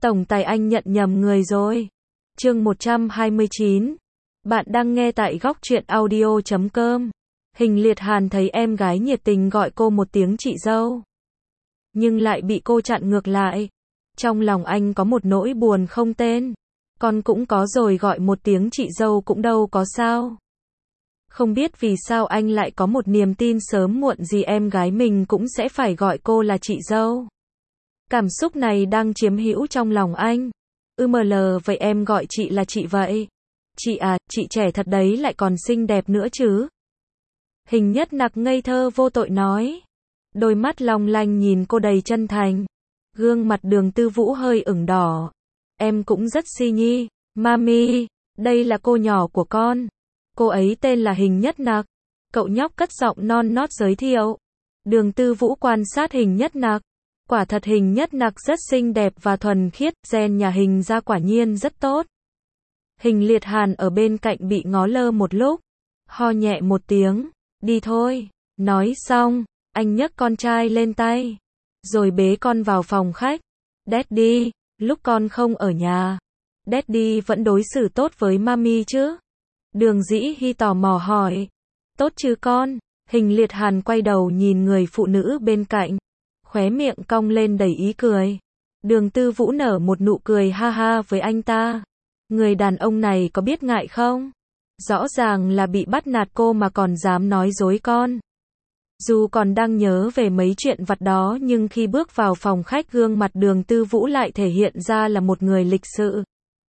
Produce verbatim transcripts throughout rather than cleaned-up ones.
Tổng tài anh nhận nhầm người rồi. Chương một trăm hai mươi chín. Bạn đang nghe tại góc truyện audio chấm com. Hình Liệt Hàn thấy em gái nhiệt tình gọi cô một tiếng chị dâu, nhưng lại bị cô chặn ngược lại. Trong lòng anh có một nỗi buồn không tên. Con cũng có rồi, gọi một tiếng chị dâu cũng đâu có sao. Không biết vì sao anh lại có một niềm tin sớm muộn gì em gái mình cũng sẽ phải gọi cô là chị dâu. Cảm xúc này đang chiếm hữu trong lòng anh. Ư mờ lờ, vậy em gọi chị là chị vậy. Chị à, chị trẻ thật đấy, lại còn xinh đẹp nữa chứ. Hình Nhất Nặc ngây thơ vô tội nói. Đôi mắt long lanh nhìn cô đầy chân thành. Gương mặt Đường Tư Vũ hơi ửng đỏ. Em cũng rất si nhi. Mami, đây là cô nhỏ của con. Cô ấy tên là Hình Nhất Nặc. Cậu nhóc cất giọng non nót giới thiệu. Đường Tư Vũ quan sát Hình Nhất Nặc. Quả thật Hình Nhất Nặc rất xinh đẹp và thuần khiết, gen nhà Hình ra quả nhiên rất tốt. Hình Liệt Hàn ở bên cạnh bị ngó lơ một lúc, ho nhẹ một tiếng, đi thôi. Nói xong, anh nhấc con trai lên tay, rồi bế con vào phòng khách. Daddy, lúc con không ở nhà, Daddy vẫn đối xử tốt với Mami chứ? Đường Dĩ Hi tò mò hỏi. Tốt chứ con? Hình Liệt Hàn quay đầu nhìn người phụ nữ bên cạnh, khóe miệng cong lên đầy ý cười. Đường Tư Vũ nở một nụ cười ha ha với anh ta. Người đàn ông này có biết ngại không? Rõ ràng là bị bắt nạt cô mà còn dám nói dối con. Dù còn đang nhớ về mấy chuyện vặt đó, nhưng khi bước vào phòng khách, gương mặt Đường Tư Vũ lại thể hiện ra là một người lịch sự,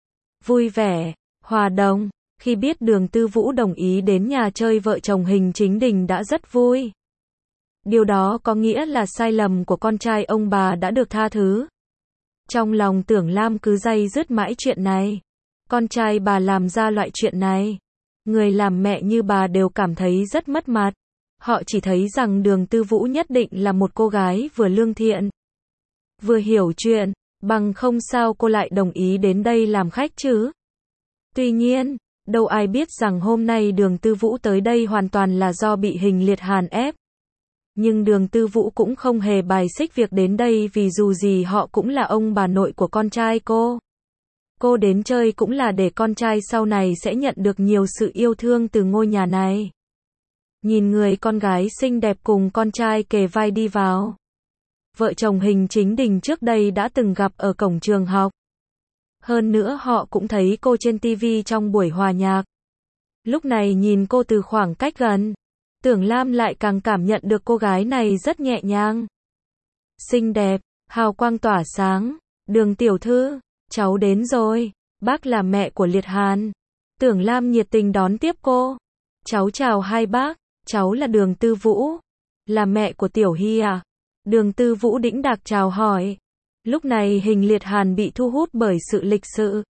vui vẻ, hòa đồng. Khi biết Đường Tư Vũ đồng ý đến nhà chơi vợ chồng Hình Chính Đình đã rất vui. Điều đó có nghĩa là sai lầm của con trai ông bà đã được tha thứ. Trong lòng Tưởng Lam cứ day dứt mãi chuyện này. Con trai bà làm ra loại chuyện này, người làm mẹ như bà đều cảm thấy rất mất mặt. Họ chỉ thấy rằng Đường Tư Vũ nhất định là một cô gái vừa lương thiện, vừa hiểu chuyện, bằng không sao cô lại đồng ý đến đây làm khách chứ. Tuy nhiên, đâu ai biết rằng hôm nay Đường Tư Vũ tới đây hoàn toàn là do bị Hình Liệt Hàn ép. Nhưng Đường Tư Vũ cũng không hề bài xích việc đến đây, vì dù gì họ cũng là ông bà nội của con trai cô. Cô đến chơi cũng là để con trai sau này sẽ nhận được nhiều sự yêu thương từ ngôi nhà này. Nhìn người con gái xinh đẹp cùng con trai kề vai đi vào. Vợ chồng Hình Chính Đình trước đây đã từng gặp ở cổng trường học. Hơn nữa họ cũng thấy cô trên ti vi trong buổi hòa nhạc. Lúc này nhìn cô từ khoảng cách gần, Tưởng Lam lại càng cảm nhận được cô gái này rất nhẹ nhàng, xinh đẹp, hào quang tỏa sáng. Đường tiểu thư, cháu đến rồi, bác là mẹ của Liệt Hàn. Tưởng Lam nhiệt tình đón tiếp cô. Cháu chào hai bác, cháu là Đường Tư Vũ, là mẹ của Tiểu Hy à? Đường Tư Vũ đĩnh đạc chào hỏi. Lúc này Hình Liệt Hàn bị thu hút bởi sự lịch sự,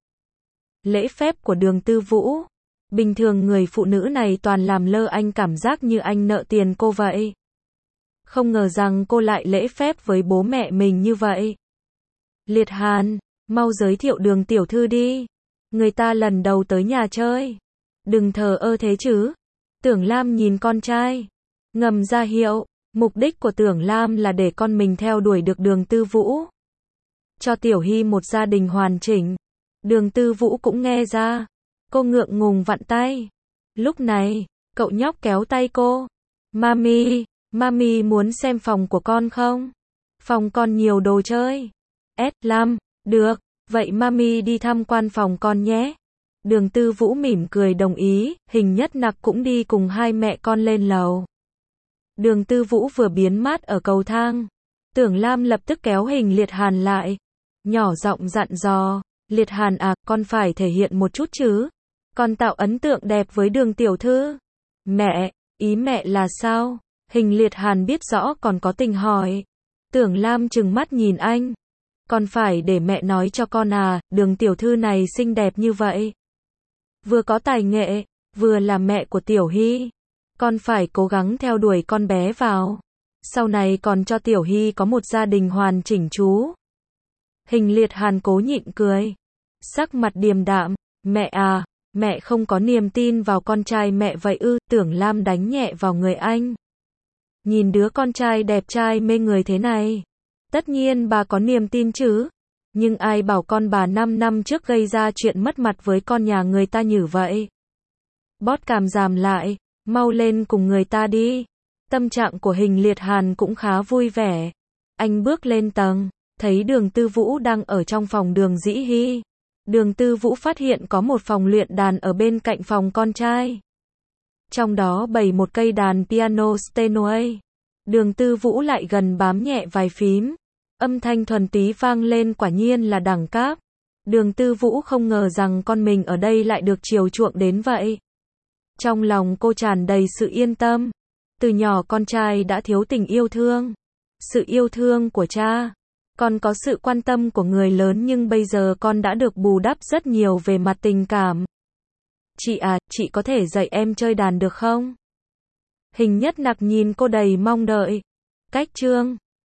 lễ phép của Đường Tư Vũ. Bình thường người phụ nữ này toàn làm lơ anh, cảm giác như anh nợ tiền cô vậy. Không ngờ rằng cô lại lễ phép với bố mẹ mình như vậy. Liệt Hàn, mau giới thiệu Đường tiểu thư đi. Người ta lần đầu tới nhà chơi. Đừng thờ ơ thế chứ. Tưởng Lam nhìn con trai, ngầm ra hiệu. Mục đích của Tưởng Lam là để con mình theo đuổi được Đường Tư Vũ, cho Tiểu Hy một gia đình hoàn chỉnh. Đường Tư Vũ cũng nghe ra. Cô ngượng ngùng vặn tay. Lúc này, cậu nhóc kéo tay cô. Mami, Mami muốn xem phòng của con không? Phòng con nhiều đồ chơi. ét năm, được, vậy Mami đi tham quan phòng con nhé. Đường Tư Vũ mỉm cười đồng ý. Hình Nhất Nặc cũng đi cùng hai mẹ con lên lầu. Đường Tư Vũ vừa biến mất ở cầu thang, Tưởng Lam lập tức kéo Hình Liệt Hàn lại, nhỏ giọng dặn dò. Liệt Hàn à, con phải thể hiện một chút chứ. Con tạo ấn tượng đẹp với Đường tiểu thư. Mẹ, ý mẹ là sao? Hình Liệt Hàn biết rõ còn có tình hỏi. Tưởng Lam trừng mắt nhìn anh. Con phải để mẹ nói cho con à, Đường tiểu thư này xinh đẹp như vậy, vừa có tài nghệ, vừa là mẹ của Tiểu Hy. Con phải cố gắng theo đuổi con bé vào. Sau này còn cho Tiểu Hy có một gia đình hoàn chỉnh chú. Hình Liệt Hàn cố nhịn cười, sắc mặt điềm đạm. Mẹ à, mẹ không có niềm tin vào con trai mẹ vậy ư? Tưởng Lam đánh nhẹ vào người anh. Nhìn đứa con trai đẹp trai mê người thế này, tất nhiên bà có niềm tin chứ. Nhưng ai bảo con bà năm năm trước gây ra chuyện mất mặt với con nhà người ta nhử vậy. Bót cằm giảm lại, mau lên cùng người ta đi. Tâm trạng của Hình Liệt Hàn cũng khá vui vẻ. Anh bước lên tầng, thấy Đường Tư Vũ đang ở trong phòng Đường Dĩ Hi. Đường Tư Vũ phát hiện có một phòng luyện đàn ở bên cạnh phòng con trai. Trong đó bày một cây đàn piano Steinway. Đường Tư Vũ lại gần bám nhẹ vài phím. Âm thanh thuần túy vang lên, quả nhiên là đẳng cấp. Đường Tư Vũ không ngờ rằng con mình ở đây lại được chiều chuộng đến vậy. Trong lòng cô tràn đầy sự yên tâm. Từ nhỏ con trai đã thiếu tình yêu thương. Sự yêu thương của cha. Con có sự quan tâm của người lớn, nhưng bây giờ con đã được bù đắp rất nhiều về mặt tình cảm. Chị à, chị có thể dạy em chơi đàn được không? Hình Nhất Nặc nhìn cô đầy mong đợi. Cách chương